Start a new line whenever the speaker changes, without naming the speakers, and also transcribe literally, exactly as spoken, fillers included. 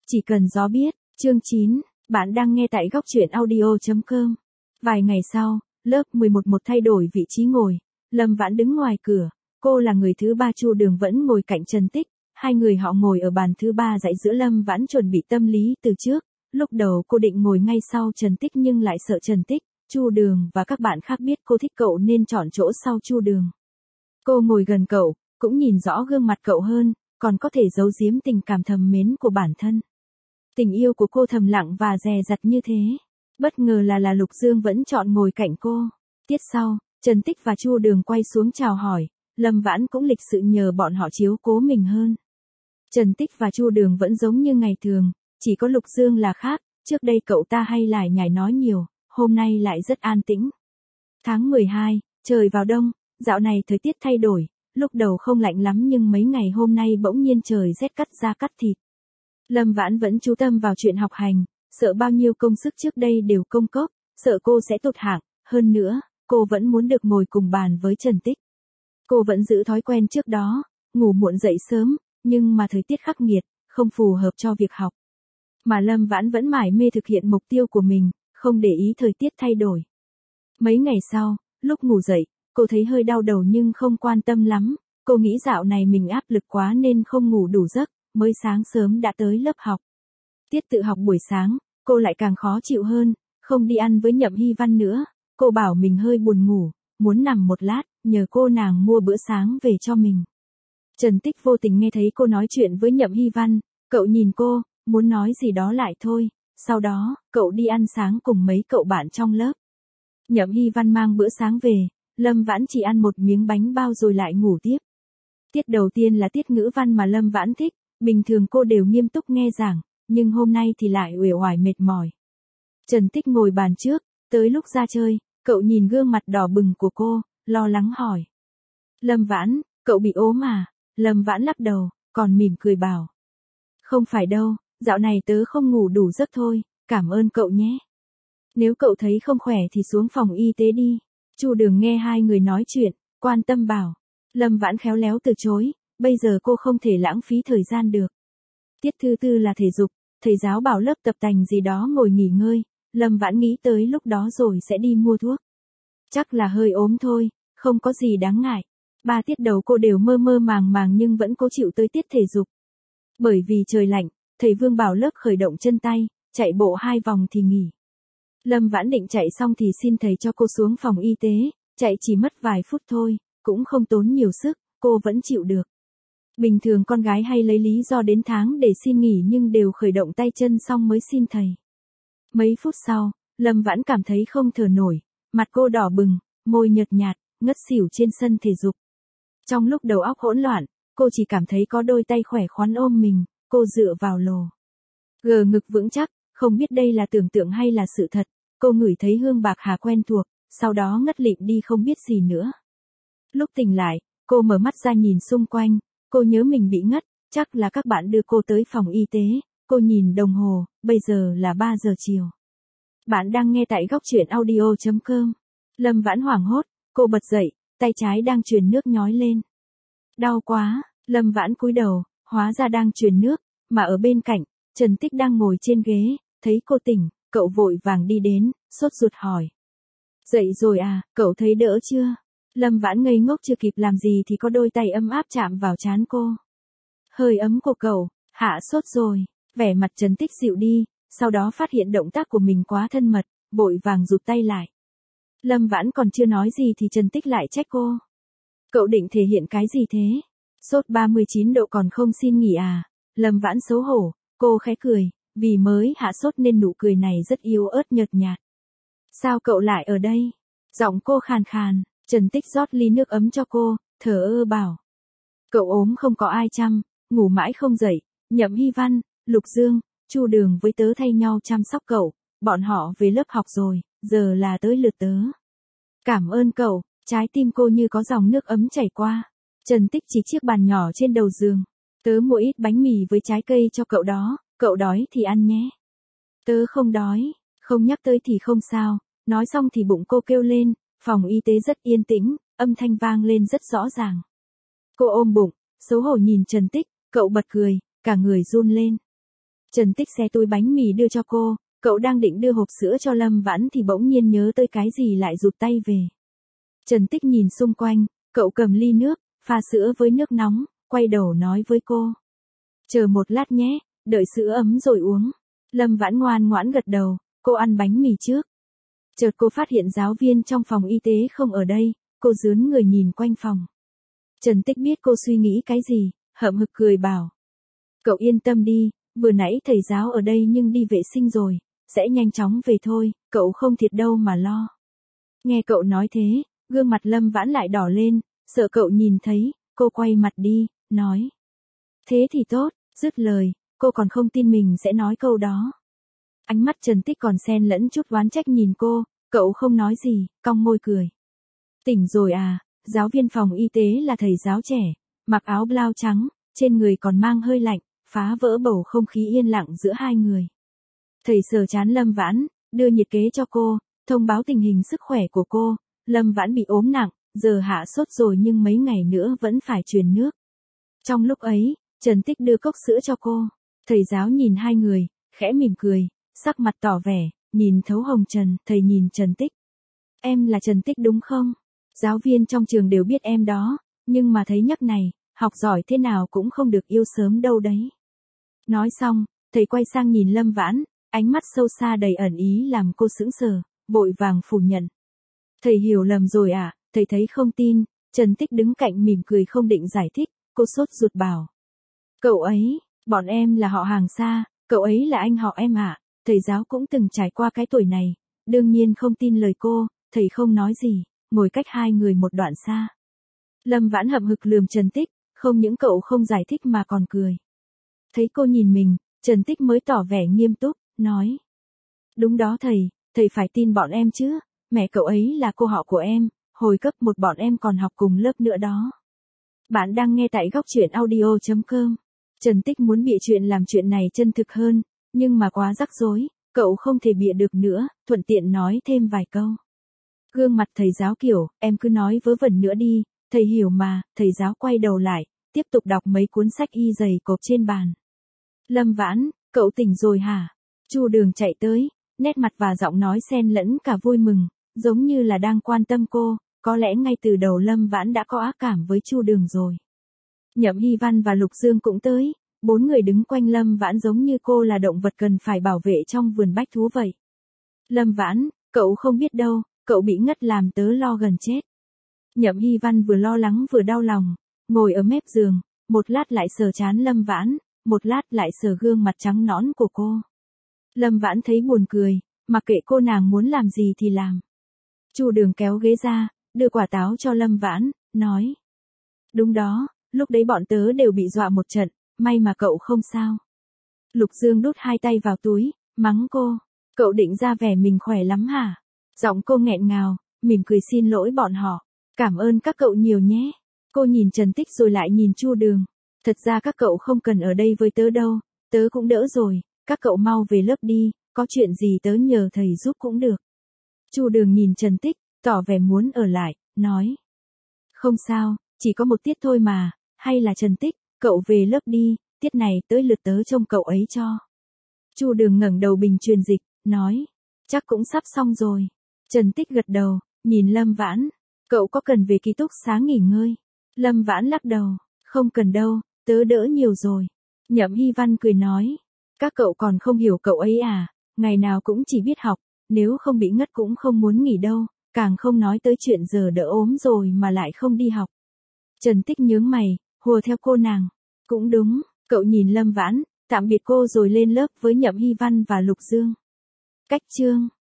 Chỉ cần gió biết, chương chín, bạn đang nghe tại góc truyện audio chấm com. Vài ngày sau, lớp mười một một thay đổi vị trí ngồi, Lâm Vãn đứng ngoài cửa, cô là người thứ ba, Chu Đường vẫn ngồi cạnh Trần Tích, hai người họ ngồi ở bàn thứ ba dãy giữa. Lâm Vãn chuẩn bị tâm lý từ trước, lúc đầu cô định ngồi ngay sau Trần Tích nhưng lại sợ Trần Tích, Chu Đường và các bạn khác biết cô thích cậu nên chọn chỗ sau Chu Đường. Cô ngồi gần cậu, cũng nhìn rõ gương mặt cậu hơn, còn có thể giấu giếm tình cảm thầm mến của bản thân. Tình yêu của cô thầm lặng và dè dặt như thế. Bất ngờ là là Lục Dương vẫn chọn ngồi cạnh cô. Tiết sau, Trần Tích và Chu Đường quay xuống chào hỏi, Lâm Vãn cũng lịch sự nhờ bọn họ chiếu cố mình hơn. Trần Tích và Chu Đường vẫn giống như ngày thường, chỉ có Lục Dương là khác, trước đây cậu ta hay lải nhải nói nhiều, hôm nay lại rất an tĩnh. Tháng mười hai, trời vào đông, dạo này thời tiết thay đổi, lúc đầu không lạnh lắm nhưng mấy ngày hôm nay bỗng nhiên trời rét cắt da cắt thịt. Lâm Vãn vẫn chú tâm vào chuyện học hành, sợ bao nhiêu công sức trước đây đều công cốc, sợ cô sẽ tụt hạng, hơn nữa, cô vẫn muốn được ngồi cùng bàn với Trần Tích. Cô vẫn giữ thói quen trước đó, ngủ muộn dậy sớm, nhưng mà thời tiết khắc nghiệt, không phù hợp cho việc học. Mà Lâm Vãn vẫn mải mê thực hiện mục tiêu của mình, không để ý thời tiết thay đổi. Mấy ngày sau, lúc ngủ dậy, cô thấy hơi đau đầu nhưng không quan tâm lắm, cô nghĩ dạo này mình áp lực quá nên không ngủ đủ giấc, mới sáng sớm đã tới lớp học. Tiết tự học buổi sáng, cô lại càng khó chịu hơn, không đi ăn với Nhậm Hy Văn nữa, cô bảo mình hơi buồn ngủ, muốn nằm một lát, nhờ cô nàng mua bữa sáng về cho mình. Trần Tích vô tình nghe thấy cô nói chuyện với Nhậm Hy Văn, cậu nhìn cô, muốn nói gì đó lại thôi, sau đó, cậu đi ăn sáng cùng mấy cậu bạn trong lớp. Nhậm Hy Văn mang bữa sáng về, Lâm Vãn chỉ ăn một miếng bánh bao rồi lại ngủ tiếp. Tiết đầu tiên là tiết ngữ văn mà Lâm Vãn thích, bình thường cô đều nghiêm túc nghe giảng, nhưng hôm nay thì lại uể oải mệt mỏi. Trần Tích ngồi bàn trước, tới lúc ra chơi, cậu nhìn gương mặt đỏ bừng của cô, lo lắng hỏi. Lâm Vãn, cậu bị ốm à? Lâm Vãn lắc đầu, còn mỉm cười bảo. Không phải đâu, dạo này tớ không ngủ đủ giấc thôi, cảm ơn cậu nhé. Nếu cậu thấy không khỏe thì xuống phòng y tế đi. Chu Đường nghe hai người nói chuyện, quan tâm bảo. Lâm Vãn khéo léo từ chối, bây giờ cô không thể lãng phí thời gian được. Tiết thứ tư là thể dục, thầy giáo bảo lớp tập tành gì đó ngồi nghỉ ngơi, Lâm Vãn nghĩ tới lúc đó rồi sẽ đi mua thuốc. Chắc là hơi ốm thôi, không có gì đáng ngại. Ba tiết đầu cô đều mơ mơ màng màng nhưng vẫn cố chịu tới tiết thể dục. Bởi vì trời lạnh, thầy Vương bảo lớp khởi động chân tay, chạy bộ hai vòng thì nghỉ. Lâm Vãn định chạy xong thì xin thầy cho cô xuống phòng y tế, chạy chỉ mất vài phút thôi, cũng không tốn nhiều sức, cô vẫn chịu được. Bình thường con gái hay lấy lý do đến tháng để xin nghỉ nhưng đều khởi động tay chân xong mới xin thầy. Mấy phút sau, Lâm Vãn cảm thấy không thở nổi, mặt cô đỏ bừng, môi nhợt nhạt, ngất xỉu trên sân thể dục. Trong lúc đầu óc hỗn loạn, cô chỉ cảm thấy có đôi tay khỏe khoắn ôm mình, cô dựa vào lồ. Gờ ngực vững chắc, không biết đây là tưởng tượng hay là sự thật, cô ngửi thấy hương bạc hà quen thuộc, sau đó ngất lịm đi không biết gì nữa. Lúc tỉnh lại, cô mở mắt ra nhìn xung quanh, cô nhớ mình bị ngất, chắc là các bạn đưa cô tới phòng y tế, cô nhìn đồng hồ, bây giờ là ba giờ chiều. Bạn đang nghe tại góc truyện audio chấm com. Lâm Vãn hoảng hốt, cô bật dậy, tay trái đang truyền nước nhói lên. Đau quá, Lâm Vãn cúi đầu, hóa ra đang truyền nước, mà ở bên cạnh, Trần Tích đang ngồi trên ghế, thấy cô tỉnh, cậu vội vàng đi đến, sốt ruột hỏi. Dậy rồi à, cậu thấy đỡ chưa? Lâm Vãn ngây ngốc chưa kịp làm gì thì có đôi tay ấm áp chạm vào trán cô. Hơi ấm của cậu, hạ sốt rồi, vẻ mặt Trần Tích dịu đi, sau đó phát hiện động tác của mình quá thân mật, vội vàng rụt tay lại. Lâm Vãn còn chưa nói gì thì Trần Tích lại trách cô. Cậu định thể hiện cái gì thế? Sốt ba mươi chín độ còn không xin nghỉ à? Lâm Vãn xấu hổ, cô khẽ cười, vì mới hạ sốt nên nụ cười này rất yếu ớt nhợt nhạt. Sao cậu lại ở đây? Giọng cô khàn khàn, Trần Tích rót ly nước ấm cho cô, thở ơ bảo. Cậu ốm không có ai chăm, ngủ mãi không dậy, Nhậm Hy Văn, Lục Dương, Chu Đường với tớ thay nhau chăm sóc cậu, bọn họ về lớp học rồi, giờ là tới lượt tớ. Cảm ơn cậu, trái tim cô như có dòng nước ấm chảy qua. Trần Tích chỉ chiếc bàn nhỏ trên đầu giường. Tớ mua ít bánh mì với trái cây cho cậu đó, cậu đói thì ăn nhé. Tớ không đói, không nhắc tới thì không sao, nói xong thì bụng cô kêu lên, phòng y tế rất yên tĩnh, âm thanh vang lên rất rõ ràng. Cô ôm bụng, xấu hổ nhìn Trần Tích, cậu bật cười, cả người run lên. Trần Tích xé túi bánh mì đưa cho cô, cậu đang định đưa hộp sữa cho Lâm Vãn thì bỗng nhiên nhớ tới cái gì lại rụt tay về. Trần Tích nhìn xung quanh, cậu cầm ly nước, pha sữa với nước nóng, quay đầu nói với cô. Chờ một lát nhé, đợi sữa ấm rồi uống. Lâm Vãn ngoan ngoãn gật đầu, cô ăn bánh mì trước. Chợt cô phát hiện giáo viên trong phòng y tế không ở đây, cô dướn người nhìn quanh phòng. Trần Tích biết cô suy nghĩ cái gì, hậm hực cười bảo. Cậu yên tâm đi, vừa nãy thầy giáo ở đây nhưng đi vệ sinh rồi, sẽ nhanh chóng về thôi, cậu không thiệt đâu mà lo. Nghe cậu nói thế, gương mặt Lâm Vãn lại đỏ lên, sợ cậu nhìn thấy, cô quay mặt đi, nói. Thế thì tốt, dứt lời, cô còn không tin mình sẽ nói câu đó. Ánh mắt Trần Tích còn xen lẫn chút oán trách nhìn cô, cậu không nói gì, cong môi cười. Tỉnh rồi à, giáo viên phòng y tế là thầy giáo trẻ, mặc áo blau trắng, trên người còn mang hơi lạnh, phá vỡ bầu không khí yên lặng giữa hai người. Thầy sờ trán Lâm Vãn, đưa nhiệt kế cho cô, thông báo tình hình sức khỏe của cô. Lâm Vãn bị ốm nặng, giờ hạ sốt rồi nhưng mấy ngày nữa vẫn phải truyền nước. Trong lúc ấy, Trần Tích đưa cốc sữa cho cô. Thầy giáo nhìn hai người, khẽ mỉm cười, sắc mặt tỏ vẻ, nhìn thấu hồng trần, thầy nhìn Trần Tích. Em là Trần Tích đúng không? Giáo viên trong trường đều biết em đó, nhưng mà thấy nhắc này, học giỏi thế nào cũng không được yêu sớm đâu đấy. Nói xong, thầy quay sang nhìn Lâm Vãn, ánh mắt sâu xa đầy ẩn ý làm cô sững sờ, vội vàng phủ nhận. Thầy hiểu lầm rồi à, thầy thấy không tin. Trần Tích đứng cạnh mỉm cười không định giải thích, cô sốt ruột bảo. Cậu ấy, bọn em là họ hàng xa, cậu ấy là anh họ em ạ, à. Thầy giáo cũng từng trải qua cái tuổi này, đương nhiên không tin lời cô, thầy không nói gì, ngồi cách hai người một đoạn xa. Lâm Vãn hậm hực lườm Trần Tích, không những cậu không giải thích mà còn cười. Thấy cô nhìn mình, Trần Tích mới tỏ vẻ nghiêm túc, nói. Đúng đó thầy, thầy phải tin bọn em chứ, mẹ cậu ấy là cô họ của em, hồi cấp một bọn em còn học cùng lớp nữa đó. Bạn đang nghe tại góc truyện audio chấm com. Trần Tích muốn bịa chuyện làm chuyện này chân thực hơn, nhưng mà quá rắc rối, cậu không thể bịa được nữa, thuận tiện nói thêm vài câu. Gương mặt thầy giáo kiểu, em cứ nói vớ vẩn nữa đi, thầy hiểu mà, thầy giáo quay đầu lại, tiếp tục đọc mấy cuốn sách y dày cộp trên bàn. Lâm Vãn, cậu tỉnh rồi hả? Chu Đường chạy tới, nét mặt và giọng nói xen lẫn cả vui mừng, giống như là đang quan tâm cô, có lẽ ngay từ đầu Lâm Vãn đã có ác cảm với Chu Đường rồi. Nhậm Hy Văn và Lục Dương cũng tới, bốn người đứng quanh Lâm Vãn giống như cô là động vật cần phải bảo vệ trong vườn bách thú vậy. Lâm Vãn, cậu không biết đâu, cậu bị ngất làm tớ lo gần chết. Nhậm Hy Văn vừa lo lắng vừa đau lòng, ngồi ở mép giường, một lát lại sờ trán Lâm Vãn, một lát lại sờ gương mặt trắng nõn của cô. Lâm Vãn thấy buồn cười, mặc kệ cô nàng muốn làm gì thì làm. Chu Đường kéo ghế ra, đưa quả táo cho Lâm Vãn, nói. Đúng đó, lúc đấy bọn tớ đều bị dọa một trận, may mà cậu không sao. Lục Dương đút hai tay vào túi, mắng cô. Cậu định ra vẻ mình khỏe lắm hả? Giọng cô nghẹn ngào, mỉm cười xin lỗi bọn họ. Cảm ơn các cậu nhiều nhé. Cô nhìn Trần Tích rồi lại nhìn Chu Đường. Thật ra các cậu không cần ở đây với tớ đâu, tớ cũng đỡ rồi, các cậu mau về lớp đi, có chuyện gì tớ nhờ thầy giúp cũng được. Chu Đường nhìn Trần Tích, tỏ vẻ muốn ở lại, nói. Không sao, chỉ có một tiết thôi mà, hay là Trần Tích, cậu về lớp đi, tiết này tới lượt tớ trông cậu ấy cho. Chu Đường ngẩng đầu bình truyền dịch, nói. Chắc cũng sắp xong rồi. Trần Tích gật đầu, nhìn Lâm Vãn. Cậu có cần về ký túc xá nghỉ ngơi? Lâm Vãn lắc đầu. Không cần đâu, tớ đỡ nhiều rồi. Nhậm Hy Văn cười nói. Các cậu còn không hiểu cậu ấy à, ngày nào cũng chỉ biết học, nếu không bị ngất cũng không muốn nghỉ đâu, càng không nói tới chuyện giờ đỡ ốm rồi mà lại không đi học. Trần Tích nhướng mày, hùa theo cô nàng. Cũng đúng, cậu nhìn Lâm Vãn, tạm biệt cô rồi lên lớp với Nhậm Hy Văn và Lục Dương. Cách chương